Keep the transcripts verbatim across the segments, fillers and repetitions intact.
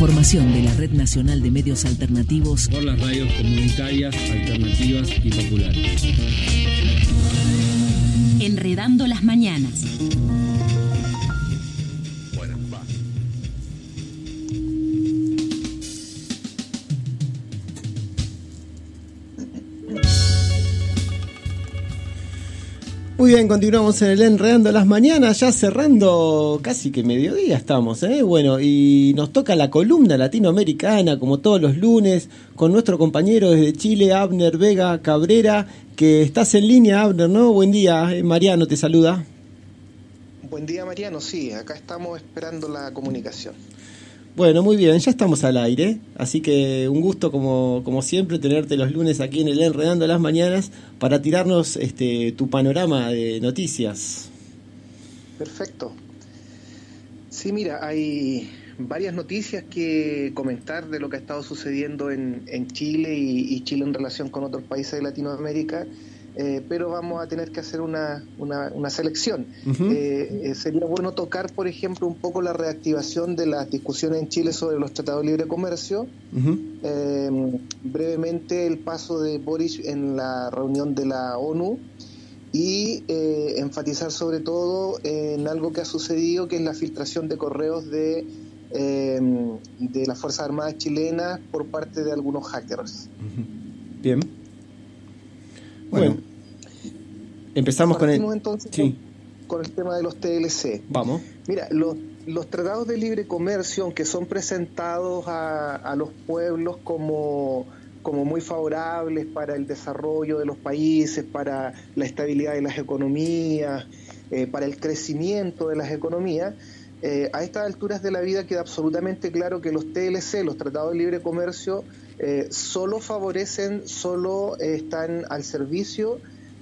información de la Red Nacional de Medios Alternativos por las radios comunitarias, alternativas y populares. Enredando las mañanas. Bueno, va. Muy bien, continuamos en el Enredando las Mañanas, ya cerrando casi que mediodía estamos, ¿eh? Bueno, y nos toca la columna latinoamericana, como todos los lunes, con nuestro compañero desde Chile, Abner Vega Cabrera, que estás en línea, Abner, ¿no? Buen día, eh, Mariano te saluda. Buen día, Mariano, sí, acá estamos esperando la comunicación. Bueno, muy bien, ya estamos al aire, así que un gusto como, como siempre tenerte los lunes aquí en el Enredando las Mañanas para tirarnos este tu panorama de noticias. Perfecto. Sí, mira, hay varias noticias que comentar de lo que ha estado sucediendo en, en Chile y, y Chile en relación con otros países de Latinoamérica. Eh, pero vamos a tener que hacer una, una, una selección. Uh-huh. Eh, eh, sería bueno tocar, por ejemplo, un poco la reactivación de las discusiones en Chile sobre los tratados de libre comercio. Uh-huh. Eh, brevemente, el paso de Boric en la reunión de la ONU y eh, enfatizar sobre todo en algo que ha sucedido, que es la filtración de correos de, eh, de las Fuerzas Armadas chilenas por parte de algunos hackers. Uh-huh. Bien. Bueno, bueno, empezamos con el... entonces sí. con, con el tema de los T L C. Vamos. Mira, los, los tratados de libre comercio, aunque son presentados a, a los pueblos como, como muy favorables para el desarrollo de los países, para la estabilidad de las economías, eh, para el crecimiento de las economías, eh, a estas alturas de la vida queda absolutamente claro que los T L C, los tratados de libre comercio, Eh, solo favorecen, solo eh, están al servicio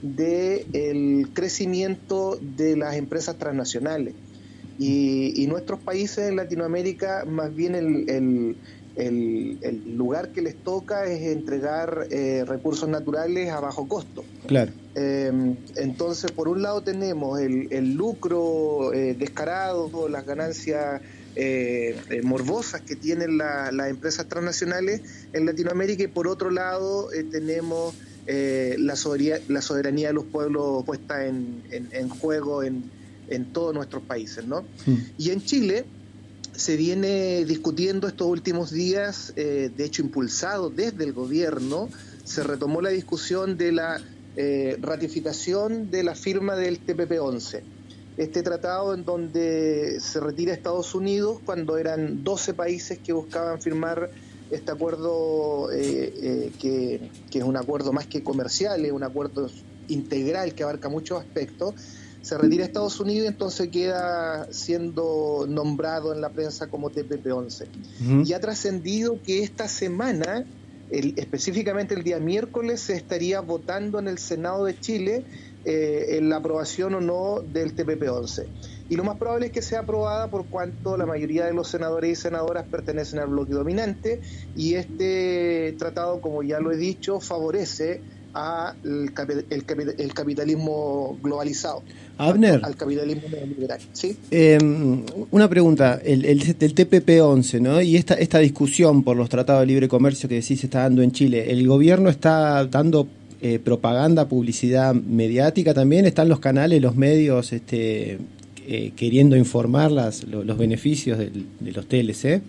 del crecimiento de las empresas transnacionales. Y, y nuestros países en Latinoamérica, más bien el, el, el, el lugar que les toca es entregar eh, recursos naturales a bajo costo. Claro. Eh, entonces, por un lado tenemos el, el lucro eh, descarado, las ganancias Eh, eh, morbosas que tienen la, las empresas transnacionales en Latinoamérica, y por otro lado eh, tenemos eh, la, soberanía, la soberanía de los pueblos puesta en, en, en juego en, en todos nuestros países, ¿no? Sí. Y en Chile se viene discutiendo estos últimos días, eh, de hecho impulsado desde el gobierno, se retomó la discusión de la eh, ratificación de la firma del T P P once. Este tratado en donde se retira Estados Unidos cuando eran doce países que buscaban firmar este acuerdo, eh, eh, que, que es un acuerdo más que comercial, es un acuerdo integral que abarca muchos aspectos. Se retira Estados Unidos y entonces queda siendo nombrado en la prensa como T P P once. Uh-huh. Y ha trascendido que esta semana, el, específicamente el día miércoles, se estaría votando en el Senado de Chile Eh, en la aprobación o no del T P P once. Y lo más probable es que sea aprobada por cuanto la mayoría de los senadores y senadoras pertenecen al bloque dominante, y este tratado, como ya lo he dicho, favorece al el, el, el capitalismo globalizado, Abner, al, al capitalismo neoliberal. ¿Sí? Eh, una pregunta, el, el, el T P P once, ¿no? Y esta, esta discusión por los tratados de libre comercio que decís se está dando en Chile, ¿el gobierno está dando Eh, propaganda, publicidad mediática también? ¿Están los canales, los medios este, eh, queriendo informar las, los, los beneficios del, de los T L C?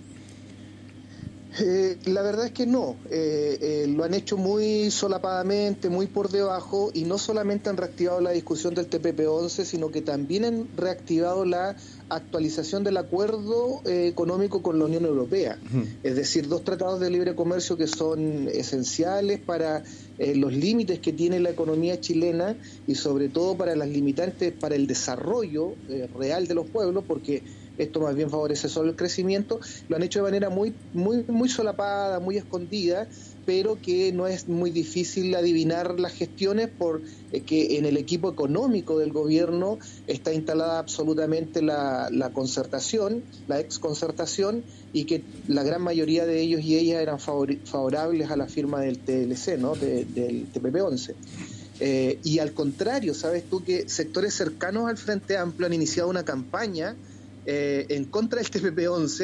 Eh, la verdad es que no, eh, eh, lo han hecho muy solapadamente, muy por debajo, y no solamente han reactivado la discusión del T P P once, sino que también han reactivado la actualización del acuerdo eh, económico con la Unión Europea. Uh-huh. Es decir, dos tratados de libre comercio que son esenciales para eh, los límites que tiene la economía chilena y sobre todo para las limitantes para el desarrollo eh, real de los pueblos, porque esto más bien favorece solo el crecimiento. Lo han hecho de manera muy, muy, muy solapada, muy escondida, pero que no es muy difícil adivinar las gestiones, porque en el equipo económico del gobierno está instalada absolutamente la, la concertación, la exconcertación, y que la gran mayoría de ellos y ellas eran favor, favorables a la firma del T L C, ¿no? de, del T P P once. Eh, y al contrario, sabes tú que sectores cercanos al Frente Amplio han iniciado una campaña eh, en contra del T P P once,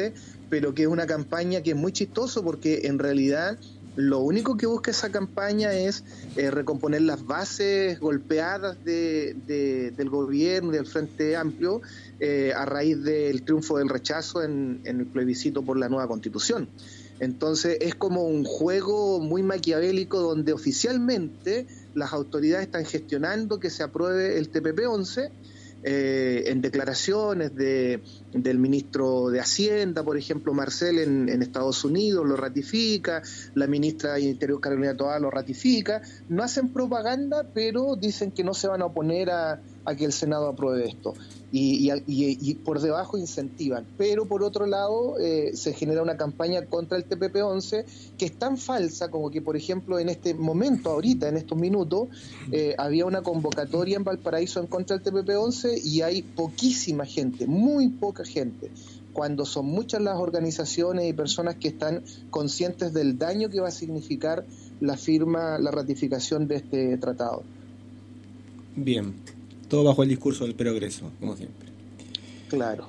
pero que es una campaña que es muy chistoso porque en realidad lo único que busca esa campaña es eh, recomponer las bases golpeadas de, de, del gobierno, del Frente Amplio, eh, a raíz del triunfo del rechazo en, en el plebiscito por la nueva Constitución. Entonces es como un juego muy maquiavélico donde oficialmente las autoridades están gestionando que se apruebe el T P P once. Eh, en declaraciones de, del ministro de Hacienda, por ejemplo, Marcel en, en Estados Unidos lo ratifica, la ministra de Interior Carolina Toá lo ratifica, no hacen propaganda, pero dicen que no se van a oponer a, a que el Senado apruebe esto, y, y, y, y por debajo incentivan, pero por otro lado eh, se genera una campaña contra el T P P once que es tan falsa como que, por ejemplo, en este momento, ahorita, en estos minutos, eh, había una convocatoria en Valparaíso en contra del T P P once y hay poquísima gente, muy poca gente, cuando son muchas las organizaciones y personas que están conscientes del daño que va a significar la firma, la ratificación de este tratado. Bien, todo bajo el discurso del progreso, como siempre. Claro.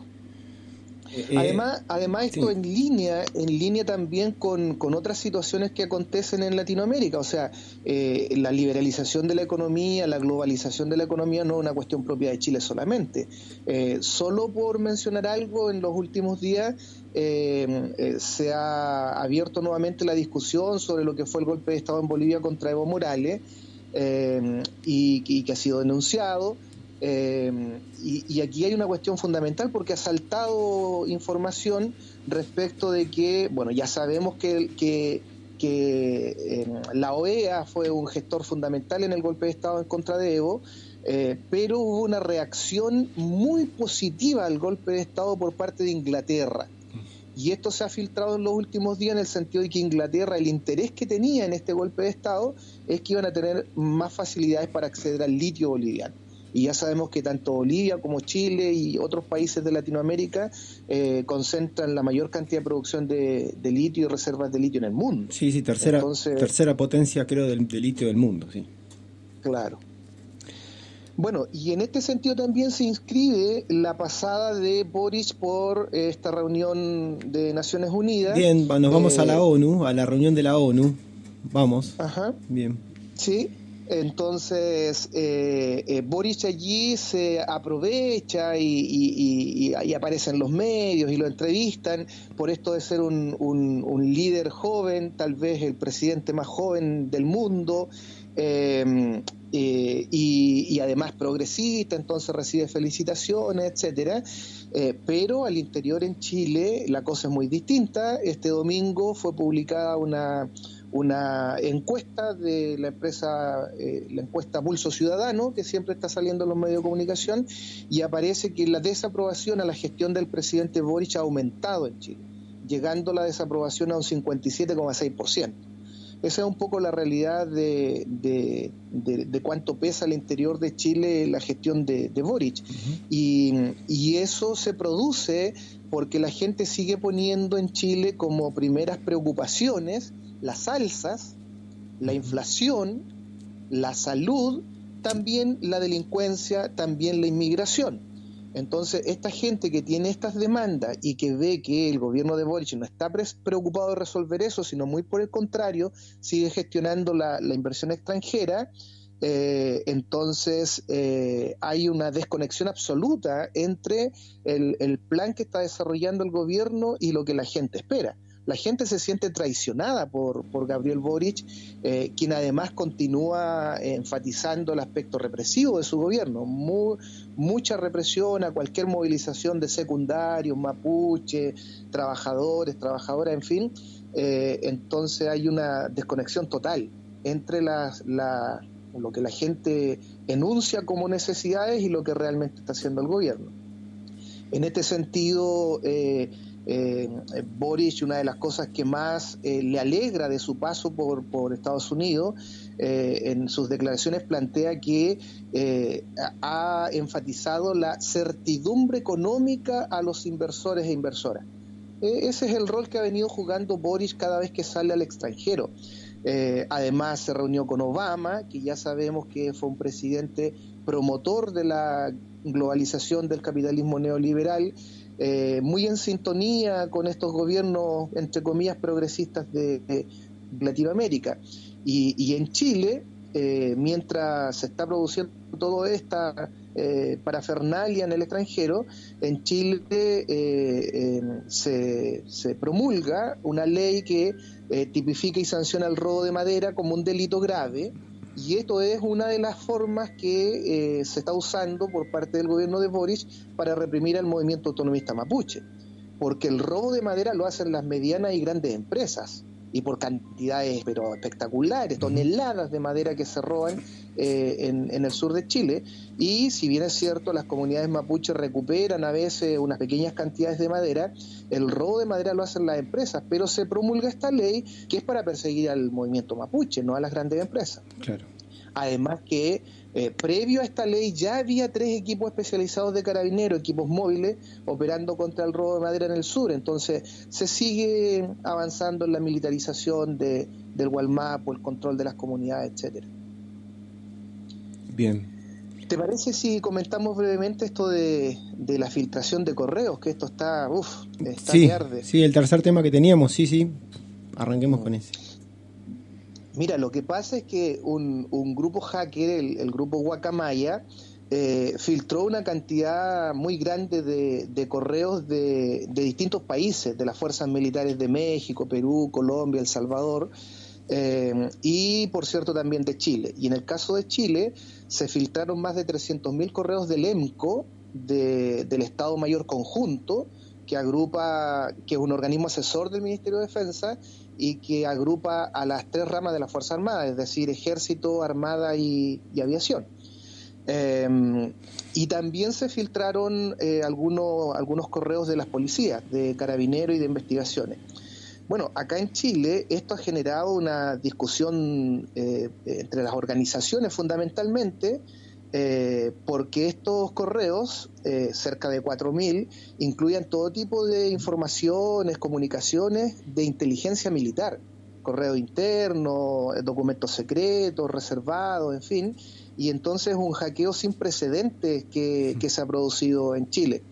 Eh, además, además esto sí. en línea, en línea también con, con otras situaciones que acontecen en Latinoamérica, o sea, eh, la liberalización de la economía, la globalización de la economía no es una cuestión propia de Chile solamente. Eh, solo por mencionar algo, en los últimos días eh, eh, se ha abierto nuevamente la discusión sobre lo que fue el golpe de Estado en Bolivia contra Evo Morales, eh, y, y que ha sido denunciado. Eh, y, y aquí hay una cuestión fundamental porque ha saltado información respecto de que, bueno, ya sabemos que, que, que eh, la O E A fue un gestor fundamental en el golpe de Estado en contra de Evo, eh, pero hubo una reacción muy positiva al golpe de Estado por parte de Inglaterra. Y esto se ha filtrado en los últimos días en el sentido de que Inglaterra, el interés que tenía en este golpe de Estado es que iban a tener más facilidades para acceder al litio boliviano. Y ya sabemos que tanto Bolivia como Chile y otros países de Latinoamérica eh, concentran la mayor cantidad de producción de, de litio y reservas de litio en el mundo. Sí, sí, tercera, Entonces, tercera potencia creo del, del litio del mundo, sí. Claro. Bueno, y en este sentido también se inscribe la pasada de Boric por esta reunión de Naciones Unidas. Bien, nos vamos eh, a la ONU, a la reunión de la ONU. Vamos. Ajá. Bien. Sí. Entonces, eh, eh, Boric allí se aprovecha y, y, y, y aparece en los medios y lo entrevistan por esto de ser un, un, un líder joven, tal vez el presidente más joven del mundo, eh, eh, y, y además progresista, entonces recibe felicitaciones, etcétera. Eh, pero al interior en Chile la cosa es muy distinta. Este domingo fue publicada una... una encuesta de la empresa, eh, la encuesta Pulso Ciudadano, que siempre está saliendo en los medios de comunicación, y aparece que la desaprobación a la gestión del presidente Boric ha aumentado en Chile, llegando la desaprobación a un cincuenta y siete coma seis por ciento. Esa es un poco la realidad de, de, de, de cuánto pesa al interior de Chile la gestión de, de Boric. Uh-huh. Y, y eso se produce porque la gente sigue poniendo en Chile como primeras preocupaciones las alzas, la inflación, la salud, también la delincuencia, también la inmigración. Entonces, esta gente que tiene estas demandas y que ve que el gobierno de Boric no está preocupado de resolver eso, sino muy por el contrario, sigue gestionando la, la inversión extranjera, eh, entonces eh, hay una desconexión absoluta entre el, el plan que está desarrollando el gobierno y lo que la gente espera. La gente se siente traicionada por, por Gabriel Boric, eh, quien además continúa enfatizando el aspecto represivo de su gobierno. Muy, mucha represión a cualquier movilización de secundarios, mapuche, trabajadores, trabajadoras, en fin. Eh, entonces hay una desconexión total entre las, la, lo que la gente enuncia como necesidades y lo que realmente está haciendo el gobierno. En este sentido... Eh, Eh, Boric, una de las cosas que más eh, le alegra de su paso por, por Estados Unidos, eh, en sus declaraciones plantea que eh, ha enfatizado la certidumbre económica a los inversores e inversoras. Eh, ese es el rol que ha venido jugando Boric cada vez que sale al extranjero. Eh, además se reunió con Obama, que ya sabemos que fue un presidente promotor de la globalización del capitalismo neoliberal, eh, muy en sintonía con estos gobiernos, entre comillas, progresistas de, de Latinoamérica. Y, y en Chile, eh, mientras se está produciendo toda esta eh, parafernalia en el extranjero, en Chile eh, eh, se, se promulga una ley que eh, tipifica y sanciona el robo de madera como un delito grave, y esto es una de las formas que eh, se está usando por parte del gobierno de Boric para reprimir al movimiento autonomista mapuche, porque el robo de madera lo hacen las medianas y grandes empresas, y por cantidades pero espectaculares, toneladas de madera que se roban eh, en, en el sur de Chile. Y si bien es cierto, las comunidades mapuches recuperan a veces unas pequeñas cantidades de madera, el robo de madera lo hacen las empresas, pero se promulga esta ley que es para perseguir al movimiento mapuche, no a las grandes empresas. Claro. Además que eh, previo a esta ley ya había tres equipos especializados de carabineros, equipos móviles, operando contra el robo de madera en el sur. Entonces se sigue avanzando en la militarización de, del Gualmapu, el control de las comunidades, etcétera. Bien. ¿Te parece si comentamos brevemente esto de, de la filtración de correos? Que esto está, uff, está sí, que arde. Sí, el tercer tema que teníamos, sí, sí. Arranquemos con ese. Mira, lo que pasa es que un, un grupo hacker, el, el grupo Guacamaya, eh, filtró una cantidad muy grande de, de correos de, de distintos países, de las fuerzas militares de México, Perú, Colombia, El Salvador, eh, y por cierto también de Chile. Y en el caso de Chile se filtraron más de trescientos mil correos del EMCO, de, del Estado Mayor Conjunto, que agrupa, que es un organismo asesor del Ministerio de Defensa y que agrupa a las tres ramas de la Fuerza Armada, es decir, Ejército, Armada y, y Aviación. Eh, y también se filtraron eh, algunos, algunos correos de las policías, de Carabineros y de Investigaciones. Bueno, acá en Chile esto ha generado una discusión eh, entre las organizaciones fundamentalmente, Eh, porque estos correos, eh, cerca de cuatro mil, incluían todo tipo de informaciones, comunicaciones de inteligencia militar, correo interno, documentos secretos, reservados, en fin, y entonces un hackeo sin precedentes que, que se ha producido en Chile.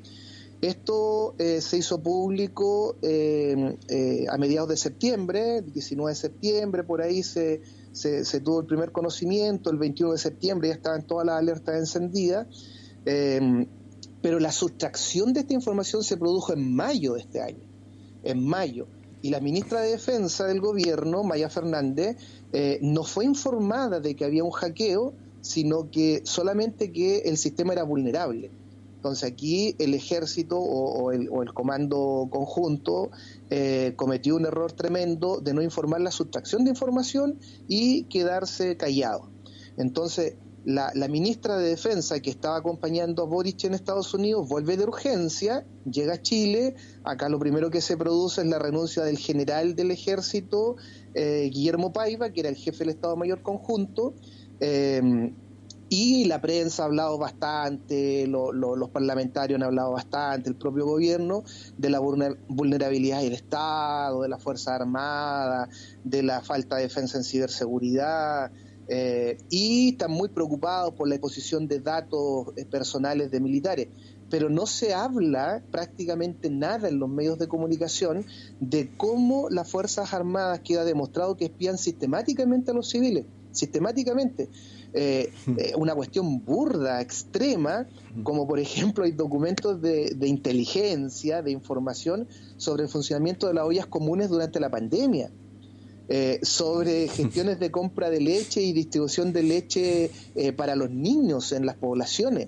Esto eh, se hizo público eh, eh, a mediados de septiembre, diecinueve de septiembre, por ahí se, se, se tuvo el primer conocimiento, el veintiuno de septiembre ya estaban todas las alertas encendidas, eh, pero la sustracción de esta información se produjo en mayo de este año, en mayo, y la ministra de Defensa del gobierno, Maya Fernández, eh, no fue informada de que había un hackeo, sino que solamente que el sistema era vulnerable. Entonces aquí el ejército o, o, el, o el comando conjunto eh, cometió un error tremendo de no informar la sustracción de información y quedarse callado. Entonces la, la ministra de Defensa, que estaba acompañando a Boric en Estados Unidos, vuelve de urgencia, llega a Chile. Acá lo primero que se produce es la renuncia del general del ejército, eh, Guillermo Paiva, que era el jefe del Estado Mayor Conjunto, eh, y la prensa ha hablado bastante, lo, lo, los parlamentarios han hablado bastante, el propio gobierno, de la vulnerabilidad del Estado, de las Fuerzas Armadas, de la falta de defensa en ciberseguridad, eh, y están muy preocupados por la exposición de datos personales de militares. Pero no se habla prácticamente nada en los medios de comunicación de cómo las Fuerzas Armadas queda demostrado que espían sistemáticamente a los civiles, sistemáticamente. Eh, eh, una cuestión burda, extrema, como por ejemplo hay documentos de, de inteligencia, de información sobre el funcionamiento de las ollas comunes durante la pandemia, eh, sobre gestiones de compra de leche y distribución de leche eh, para los niños en las poblaciones.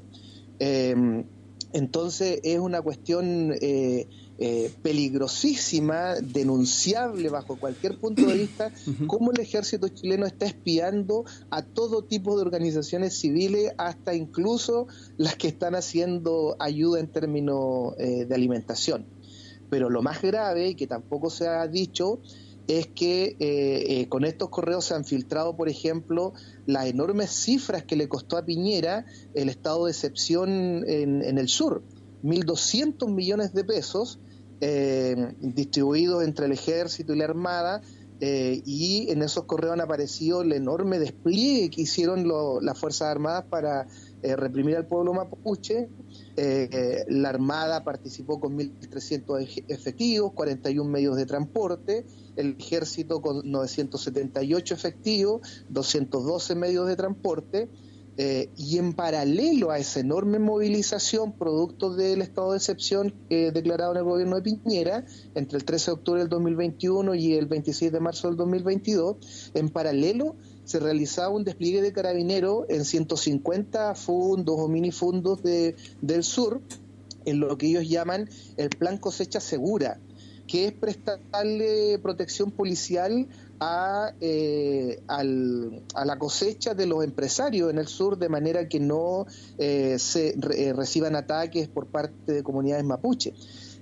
Eh, entonces es una cuestión eh, eh, peligrosísima, denunciable bajo cualquier punto de vista, cómo el ejército chileno está espiando a todo tipo de organizaciones civiles, hasta incluso las que están haciendo ayuda en términos eh, de alimentación. Pero lo más grave, y que tampoco se ha dicho, es que eh, eh, con estos correos se han filtrado, por ejemplo, las enormes cifras que le costó a Piñera el estado de excepción en, en el sur, mil doscientos millones de pesos eh, distribuidos entre el ejército y la armada, eh, y en esos correos han aparecido el enorme despliegue que hicieron lo, las Fuerzas Armadas para eh, reprimir al pueblo mapuche. Eh, eh, la Armada participó con mil trescientos efectivos, cuarenta y un medios de transporte, el Ejército con novecientos setenta y ocho efectivos, doscientos doce medios de transporte, eh, y en paralelo a esa enorme movilización producto del estado de excepción eh, declarado en el gobierno de Piñera entre el trece de octubre del dos mil veintiuno y el veintiséis de marzo del dos mil veintidós, en paralelo se realizaba un despliegue de carabineros en ciento cincuenta fundos o minifundos de, del sur, en lo que ellos llaman el Plan Cosecha Segura, que es prestarle protección policial a, eh, al, a la cosecha de los empresarios en el sur, de manera que no eh, se re, reciban ataques por parte de comunidades mapuche.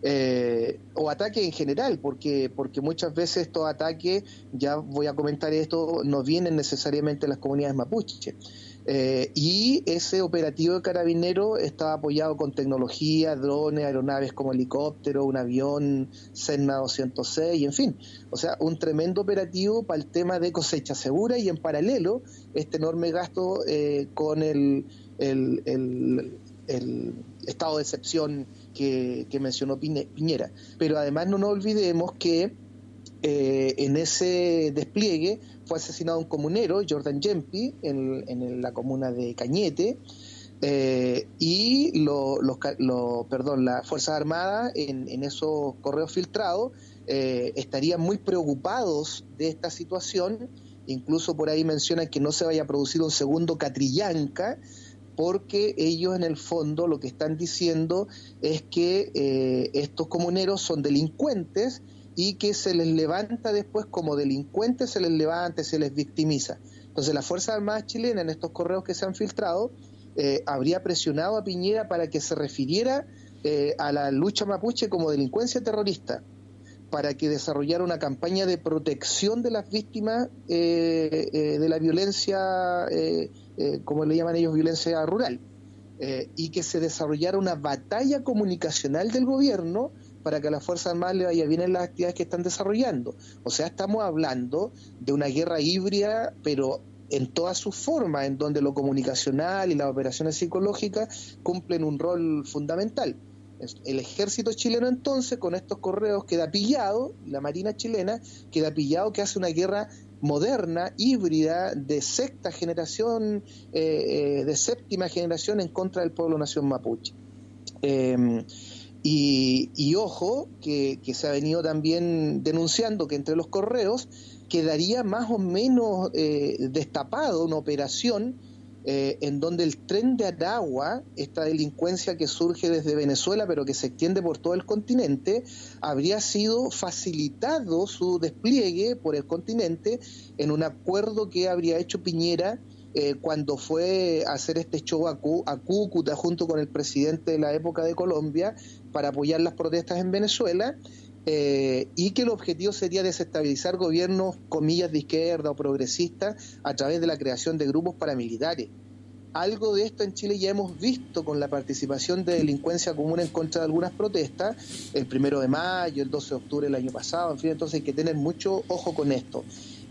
Eh, o ataques en general, porque porque muchas veces estos ataques, ya voy a comentar esto, no vienen necesariamente de las comunidades mapuche. Eh, y ese operativo de Carabineros estaba apoyado con tecnología, drones, aeronaves como helicóptero, un avión Cessna doscientos seis, en fin. O sea, un tremendo operativo para el tema de cosecha segura, y en paralelo este enorme gasto eh, con el, el, el, el estado de excepción que, que mencionó Piñera. Pero además no nos olvidemos que eh, en ese despliegue fue asesinado un comunero, Jordan Yempi, en, en la comuna de Cañete, eh, y lo, los, lo, perdón, las Fuerzas Armadas en, en esos correos filtrados eh, estarían muy preocupados de esta situación. Incluso por ahí mencionan que no se vaya a producir un segundo Catrillanca, porque ellos en el fondo lo que están diciendo es que eh, estos comuneros son delincuentes y que se les levanta después como delincuentes, se les levanta, se les victimiza. Entonces la Fuerza Armada chilena, en estos correos que se han filtrado, eh, habría presionado a Piñera para que se refiriera eh, a la lucha mapuche como delincuencia terrorista, para que desarrollara una campaña de protección de las víctimas eh, eh, de la violencia, eh, eh, como le llaman ellos, violencia rural, eh, y que se desarrollara una batalla comunicacional del gobierno para que a las Fuerzas Armadas le vaya bien en las actividades que están desarrollando. O sea, estamos hablando de una guerra híbrida, pero en todas sus formas, en donde lo comunicacional y las operaciones psicológicas cumplen un rol fundamental. El ejército chileno entonces con estos correos queda pillado, la marina chilena queda pillado, que hace una guerra moderna, híbrida, de sexta generación, eh, de séptima generación en contra del pueblo nación mapuche. Eh, y, y ojo, que, que se ha venido también denunciando que entre los correos quedaría más o menos eh, destapado una operación Eh, en donde el Tren de Aragua, esta delincuencia que surge desde Venezuela pero que se extiende por todo el continente, habría sido facilitado su despliegue por el continente en un acuerdo que habría hecho Piñera eh, cuando fue a hacer este show a, Cú- a Cúcuta junto con el presidente de la época de Colombia para apoyar las protestas en Venezuela. Eh, y que el objetivo sería desestabilizar gobiernos, comillas, de izquierda o progresistas a través de la creación de grupos paramilitares. Algo de esto en Chile ya hemos visto con la participación de delincuencia común en contra de algunas protestas, el primero de mayo, el doce de octubre del año pasado, en fin, entonces hay que tener mucho ojo con esto.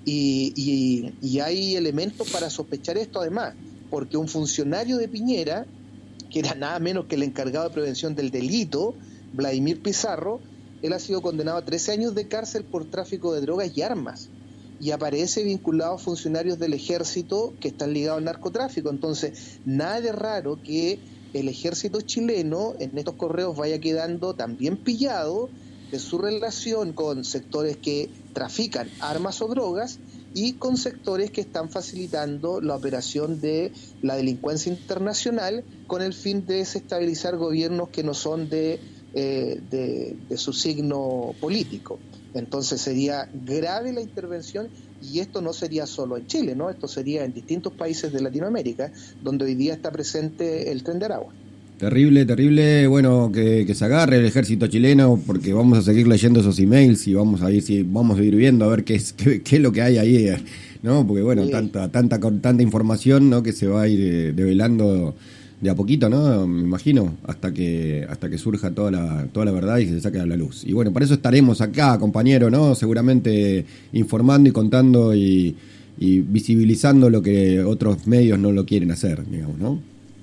Y, y, y hay elementos para sospechar esto además, porque un funcionario de Piñera, que era nada menos que el encargado de prevención del delito, Vladimir Pizarro, él ha sido condenado a trece años de cárcel por tráfico de drogas y armas, y aparece vinculado a funcionarios del ejército que están ligados al narcotráfico. Entonces, nada de raro que el ejército chileno en estos correos vaya quedando también pillado de su relación con sectores que trafican armas o drogas y con sectores que están facilitando la operación de la delincuencia internacional con el fin de desestabilizar gobiernos que no son de Eh, de, de su signo político. Entonces sería grave la intervención, y esto no sería solo en Chile, ¿no? Esto sería en distintos países de Latinoamérica, donde hoy día está presente el Tren de Aragua. Terrible, terrible, bueno, que, que se agarre el ejército chileno, porque vamos a seguir leyendo esos emails y vamos a ir, si vamos a ir viendo a ver qué es, qué, qué es lo que hay ahí, ¿no? Porque bueno, sí. tanta, tanta, tanta información, ¿no? Que se va a ir develando de a poquito, ¿no? Me imagino, hasta que hasta que surja toda la toda la verdad y se saque a la luz. Y bueno, para eso estaremos acá, compañero, ¿no? Seguramente informando y contando y, y visibilizando lo que otros medios no lo quieren hacer, digamos, ¿no?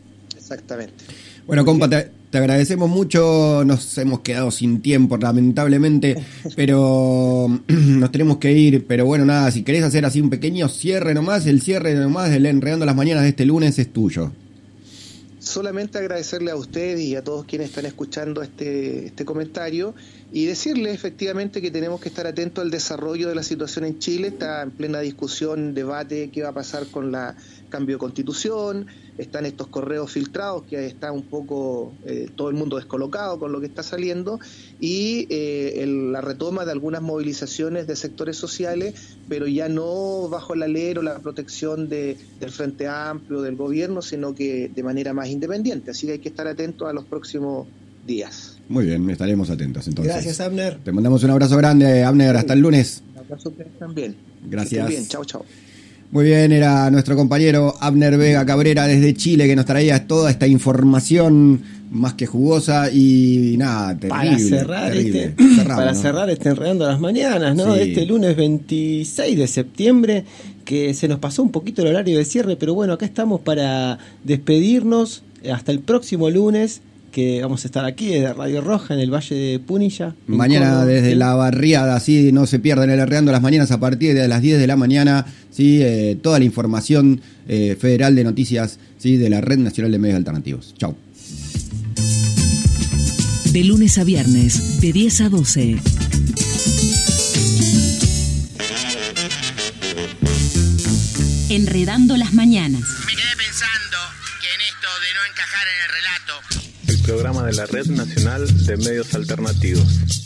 Exactamente. Bueno, compa, te, te agradecemos mucho, nos hemos quedado sin tiempo lamentablemente, pero nos tenemos que ir, pero bueno, nada, si querés hacer así un pequeño cierre nomás, el cierre nomás del Enredando las Mañanas de este lunes es tuyo. Solamente agradecerle a ustedes y a todos quienes están escuchando este, este comentario y decirles efectivamente que tenemos que estar atentos al desarrollo de la situación en Chile. Está en plena discusión, debate, qué va a pasar con la cambio de constitución, están estos correos filtrados que está un poco eh, todo el mundo descolocado con lo que está saliendo y eh, el, la retoma de algunas movilizaciones de sectores sociales, pero ya no bajo el alero, la protección de, del Frente Amplio, del gobierno, sino que de manera más independiente. Así que hay que estar atentos a los próximos días. Muy bien, estaremos atentos entonces. Gracias, Abner. Te mandamos un abrazo grande, Abner, hasta el lunes. Un abrazo a ustedes también. Gracias. Bien, chao, chao. Muy bien, era nuestro compañero Abner Vega Cabrera desde Chile que nos traía toda esta información más que jugosa y nada, terrible. Para cerrar, terrible. este, Cerramos, para ¿no? cerrar este Enredando las Mañanas, ¿no? Sí. Este lunes veintiséis de septiembre, que se nos pasó un poquito el horario de cierre, pero bueno, acá estamos para despedirnos hasta el próximo lunes, que vamos a estar aquí desde Radio Roja en el Valle de Punilla. Mañana Córdoba, desde ¿sí? la barriada, así no se pierdan el Enredando las Mañanas a partir de las diez de la mañana, sí, eh, toda la información eh, federal de noticias, sí, de la Red Nacional de Medios Alternativos. Chau. De lunes a viernes, de diez a doce. Enredando las Mañanas. Me quedé pensando que en esto de no encajar en el relato, el programa de la Red Nacional de Medios Alternativos.